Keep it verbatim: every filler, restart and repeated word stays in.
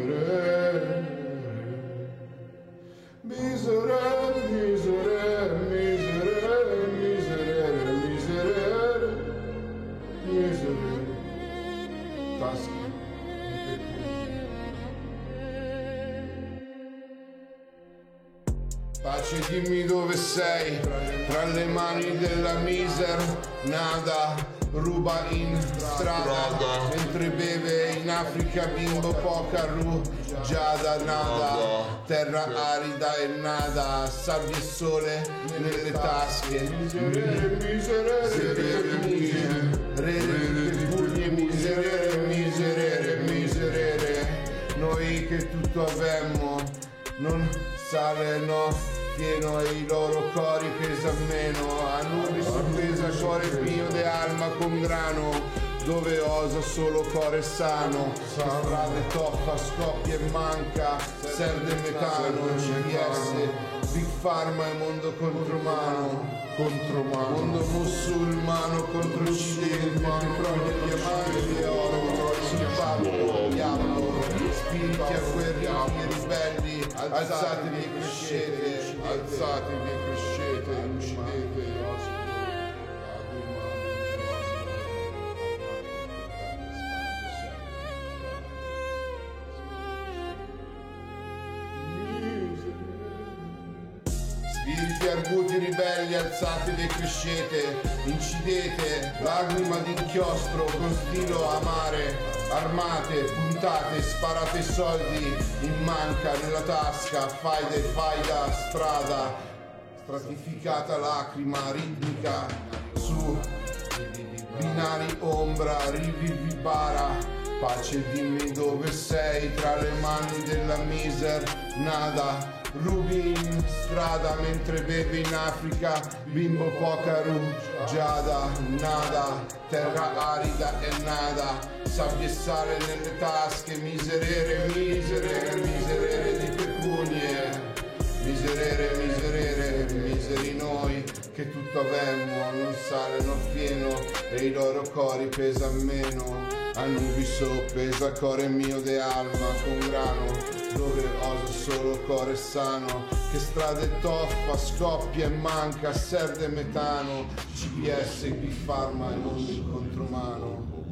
Miserere, miserere, miserere, miserere, miserere, miserere, tasca. Pace, dimmi dove sei, tra le mani della miser, nada, ruba in strada, mentre beve in Africa bimbo poca rugiada, nada, terra arida e nada, sabbia e sole nelle tasche, miserere, miserere, miserere, miserere, miserere, miserere, noi che tutto avemmo, non sale no pieno e i loro cori pesa meno, a nubi sorpresa cuore mio de alma con grano, dove osa solo core sano, strade toppa, scoppia e manca, serve metano, C D S, Big Pharma e mondo contro mano, contro mano, mondo musulmano contro occidente, proprio diamanti e oro, sul babbo, diavolo, spiriti agguerriti, ribelli, alzatevi e crescete, alzatevi e crescete, uccidete. Spiriti arguti ribelli, alzatevi e crescete, incidete, lacrima d'inchiostro con stilo amare, armate, puntate, sparate soldi in manca nella tasca, faida e faida, strada, stratificata lacrima ritmica, su binari ombra, rivivibara, pace dimmi dove sei, tra le mani della miser, nada, rubi in strada mentre bevi in Africa, bimbo poca rugiada, nada, terra arida e nada, sabbia e sale nelle tasche, miserere, miserere, miserere di pecunie, miserere, miserere, miseri noi che tutto avemmo, non sale non pieno e i loro cori pesa meno, a nubi so pesa core mio de alma con grano, dove osa solo core sano, che strade toffa, scoppia e manca, serve metano, C P S, Big Pharma e mondo in contromano.